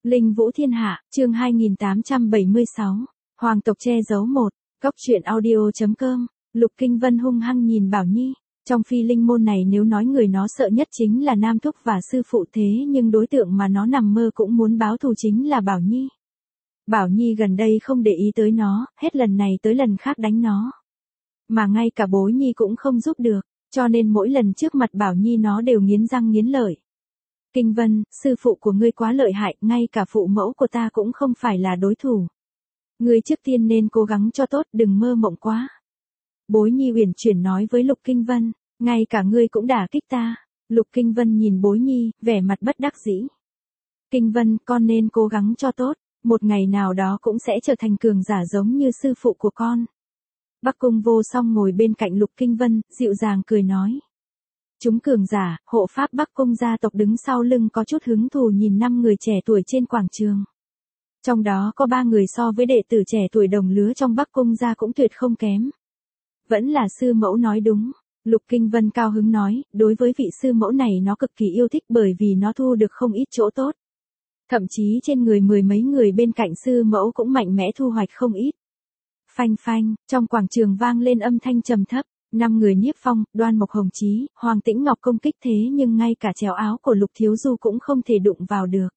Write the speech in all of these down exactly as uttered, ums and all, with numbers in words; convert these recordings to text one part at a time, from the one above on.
Linh Vũ Thiên Hạ, chương hai nghìn tám trăm bảy mươi sáu. Hoàng tộc che giấu một. Góc truyện audio.com. Lục Kinh Vân hung hăng nhìn Bảo Nhi. Trong phi linh môn này nếu nói người nó sợ nhất chính là Nam Thúc và sư phụ, thế nhưng đối tượng mà nó nằm mơ cũng muốn báo thù chính là Bảo Nhi. Bảo Nhi gần đây không để ý tới nó, hết lần này tới lần khác đánh nó. Mà ngay cả bối Nhi cũng không giúp được, cho nên mỗi lần trước mặt Bảo Nhi nó đều nghiến răng nghiến lợi. Kinh Vân, sư phụ của ngươi quá lợi hại, ngay cả phụ mẫu của ta cũng không phải là đối thủ. Ngươi trước tiên nên cố gắng cho tốt, đừng mơ mộng quá. Bối Nhi uyển chuyển nói với Lục Kinh Vân, ngay cả ngươi cũng đả kích ta. Lục Kinh Vân nhìn Bối Nhi, vẻ mặt bất đắc dĩ. Kinh Vân, con nên cố gắng cho tốt, một ngày nào đó cũng sẽ trở thành cường giả giống như sư phụ của con. Bắc Cung Vô Song ngồi bên cạnh Lục Kinh Vân, dịu dàng cười nói. Chúng cường giả, hộ pháp Bắc Cung gia tộc đứng sau lưng có chút hứng thú nhìn năm người trẻ tuổi trên quảng trường. Trong đó có ba người so với đệ tử trẻ tuổi đồng lứa trong Bắc Cung gia cũng tuyệt không kém. Vẫn là sư mẫu nói đúng, Lục Kinh Vân cao hứng nói, đối với vị sư mẫu này nó cực kỳ yêu thích bởi vì nó thu được không ít chỗ tốt. Thậm chí trên người mười mấy người bên cạnh sư mẫu cũng mạnh mẽ thu hoạch không ít. Phanh phanh, trong quảng trường vang lên âm thanh trầm thấp. Năm người Nhiếp Phong, Đoan Mộc Hồng Chí, Hoàng Tĩnh Ngọc công kích thế nhưng ngay cả chéo áo của Lục Thiếu Du cũng không thể đụng vào được.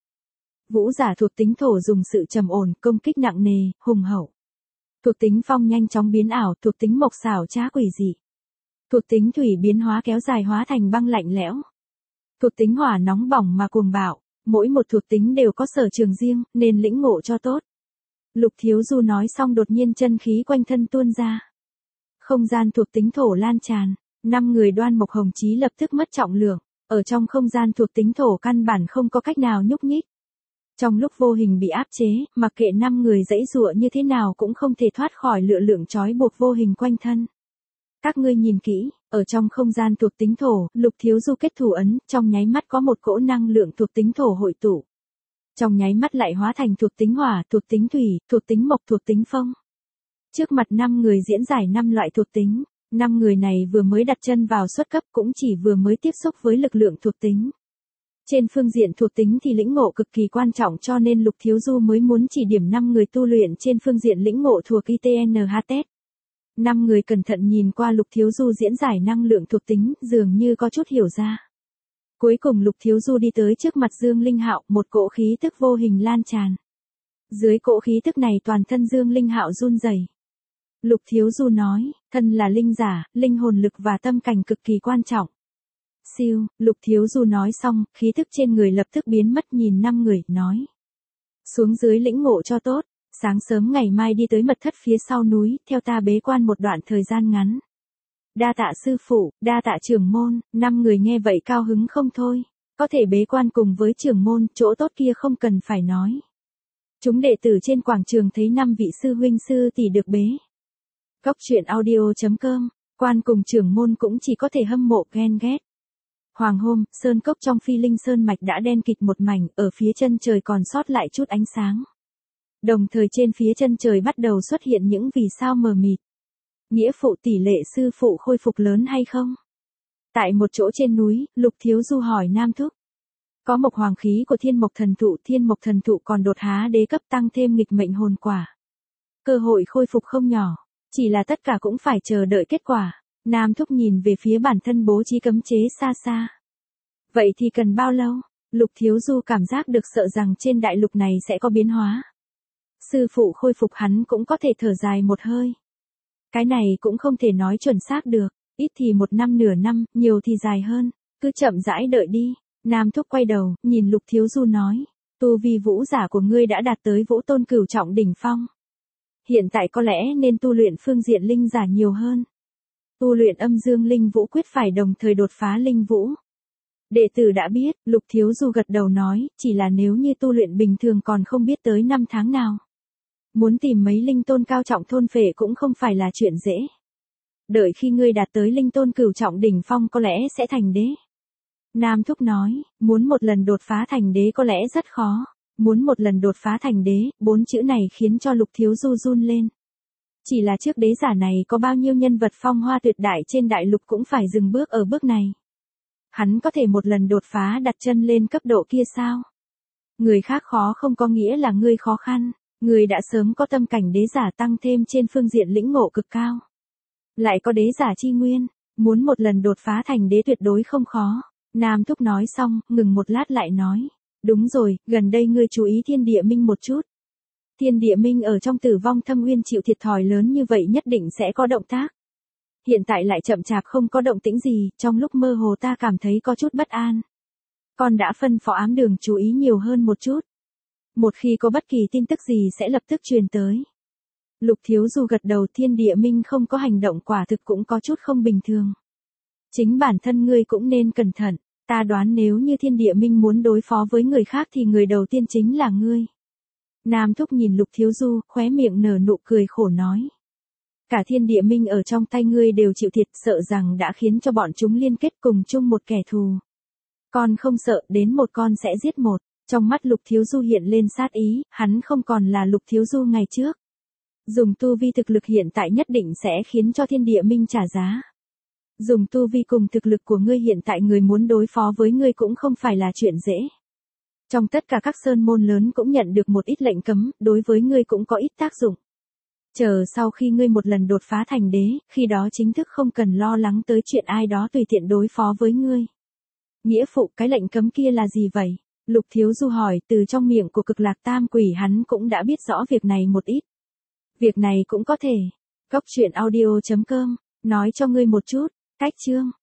Vũ giả thuộc tính thổ dùng sự trầm ổn, công kích nặng nề, hùng hậu. Thuộc tính phong nhanh chóng biến ảo, thuộc tính mộc xảo trá quỷ dị. Thuộc tính thủy biến hóa kéo dài hóa thành băng lạnh lẽo. Thuộc tính hỏa nóng bỏng mà cuồng bạo, mỗi một thuộc tính đều có sở trường riêng, nên lĩnh ngộ cho tốt. Lục Thiếu Du nói xong đột nhiên chân khí quanh thân tuôn ra. Không gian thuộc tính thổ lan tràn, năm người Đoan Mộc Hồng Chí lập tức mất trọng lượng, ở trong không gian thuộc tính thổ căn bản không có cách nào nhúc nhích. Trong lúc vô hình bị áp chế, mặc kệ năm người giãy giụa như thế nào cũng không thể thoát khỏi lựa lượng trói buộc vô hình quanh thân. Các ngươi nhìn kỹ, ở trong không gian thuộc tính thổ, Lục Thiếu Du kết thủ ấn, trong nháy mắt có một cỗ năng lượng thuộc tính thổ hội tụ. Trong nháy mắt lại hóa thành thuộc tính hỏa, thuộc tính thủy, thuộc tính mộc, thuộc tính phong. Trước mặt năm người diễn giải năm loại thuộc tính, năm người này vừa mới đặt chân vào xuất cấp cũng chỉ vừa mới tiếp xúc với lực lượng thuộc tính. Trên phương diện thuộc tính thì lĩnh ngộ cực kỳ quan trọng cho nên Lục Thiếu Du mới muốn chỉ điểm năm người tu luyện trên phương diện lĩnh ngộ thuộc i tê en hát tê. Năm người cẩn thận nhìn qua Lục Thiếu Du diễn giải năng lượng thuộc tính, dường như có chút hiểu ra. Cuối cùng Lục Thiếu Du đi tới trước mặt Dương Linh Hạo, một cỗ khí tức vô hình lan tràn. Dưới cỗ khí tức này toàn thân Dương Linh Hạo run rẩy. Lục Thiếu Du nói, thân là linh giả, linh hồn lực và tâm cảnh cực kỳ quan trọng. Siêu, Lục Thiếu Du nói xong, khí thức trên người lập tức biến mất nhìn năm người, nói. Xuống dưới lĩnh ngộ cho tốt, sáng sớm ngày mai đi tới mật thất phía sau núi, theo ta bế quan một đoạn thời gian ngắn. Đa tạ sư phụ, đa tạ trưởng môn, năm người nghe vậy cao hứng không thôi, có thể bế quan cùng với trưởng môn, chỗ tốt kia không cần phải nói. Chúng đệ tử trên quảng trường thấy năm vị sư huynh sư tỷ được bế. Góc truyện audio.com, quan cùng trưởng môn cũng chỉ có thể hâm mộ ghen ghét. Hoàng hôn, sơn cốc trong phi linh sơn mạch đã đen kịt một mảnh, ở phía chân trời còn sót lại chút ánh sáng. Đồng thời trên phía chân trời bắt đầu xuất hiện những vì sao mờ mịt. Nghĩa phụ tỷ lệ sư phụ khôi phục lớn hay không? Tại một chỗ trên núi, Lục Thiếu Du hỏi Nam Thúc. Có mộc hoàng khí của thiên mộc thần thụ, thiên mộc thần thụ còn đột phá đế cấp tăng thêm nghịch mệnh hồn quả. Cơ hội khôi phục không nhỏ. Chỉ là tất cả cũng phải chờ đợi kết quả. Nam Thúc nhìn về phía bản thân bố trí cấm chế xa xa. Vậy thì cần bao lâu? Lục Thiếu Du cảm giác được sợ rằng trên đại lục này sẽ có biến hóa. Sư phụ khôi phục hắn cũng có thể thở dài một hơi. Cái này cũng không thể nói chuẩn xác được, ít thì một năm nửa năm, nhiều thì dài hơn, cứ chậm rãi đợi đi. Nam Thúc quay đầu, nhìn Lục Thiếu Du nói, tu vi vũ giả của ngươi đã đạt tới vũ tôn cửu trọng đỉnh phong. Hiện tại có lẽ nên tu luyện phương diện linh giả nhiều hơn. Tu luyện âm dương linh vũ quyết phải đồng thời đột phá linh vũ. Đệ tử đã biết, Lục Thiếu Du gật đầu nói, chỉ là nếu như tu luyện bình thường còn không biết tới năm tháng nào. Muốn tìm mấy linh tôn cao trọng thôn phệ cũng không phải là chuyện dễ. Đợi khi ngươi đạt tới linh tôn cửu trọng đỉnh phong có lẽ sẽ thành đế. Nam Thúc nói, muốn một lần đột phá thành đế có lẽ rất khó. Muốn một lần đột phá thành đế, bốn chữ này khiến cho Lục Thiếu Du run lên. Chỉ là trước đế giả này có bao nhiêu nhân vật phong hoa tuyệt đại trên đại lục cũng phải dừng bước ở bước này. Hắn có thể một lần đột phá đặt chân lên cấp độ kia sao? Người khác khó không có nghĩa là ngươi khó khăn, ngươi đã sớm có tâm cảnh đế giả tăng thêm trên phương diện lĩnh ngộ cực cao. Lại có đế giả chi nguyên, muốn một lần đột phá thành đế tuyệt đối không khó. Nam Thúc nói xong, ngừng một lát lại nói. Đúng rồi, gần đây ngươi chú ý Thiên Địa Minh một chút. Thiên Địa Minh ở trong Tử Vong Thâm Uyên chịu thiệt thòi lớn như vậy nhất định sẽ có động tác. Hiện tại lại chậm chạp không có động tĩnh gì, trong lúc mơ hồ ta cảm thấy có chút bất an. Con đã phân phó ám đường chú ý nhiều hơn một chút. Một khi có bất kỳ tin tức gì sẽ lập tức truyền tới. Lục Thiếu Du gật đầu. Thiên Địa Minh không có hành động quả thực cũng có chút không bình thường. Chính bản thân ngươi cũng nên cẩn thận, ta đoán nếu như Thiên Địa Minh muốn đối phó với người khác thì người đầu tiên chính là ngươi. Nam Thúc nhìn Lục Thiếu Du, khóe miệng nở nụ cười khổ nói. Cả Thiên Địa Minh ở trong tay ngươi đều chịu thiệt, sợ rằng đã khiến cho bọn chúng liên kết cùng chung một kẻ thù. Con không sợ, đến một con sẽ giết một. Trong mắt Lục Thiếu Du hiện lên sát ý, hắn không còn là Lục Thiếu Du ngày trước. Dùng tu vi thực lực hiện tại nhất định sẽ khiến cho Thiên Địa Minh trả giá. Dùng tu vi cùng thực lực của ngươi hiện tại người muốn đối phó với ngươi cũng không phải là chuyện dễ. Trong tất cả các sơn môn lớn cũng nhận được một ít lệnh cấm, đối với ngươi cũng có ít tác dụng. Chờ sau khi ngươi một lần đột phá thành đế, khi đó chính thức không cần lo lắng tới chuyện ai đó tùy tiện đối phó với ngươi. Nghĩa phụ, cái lệnh cấm kia là gì vậy? Lục Thiếu Du hỏi. Từ trong miệng của Cực Lạc Tam Quỷ hắn cũng đã biết rõ việc này một ít. Việc này cũng có thể. Cốc truyện audio chấm com nói cho ngươi một chút. Cách chương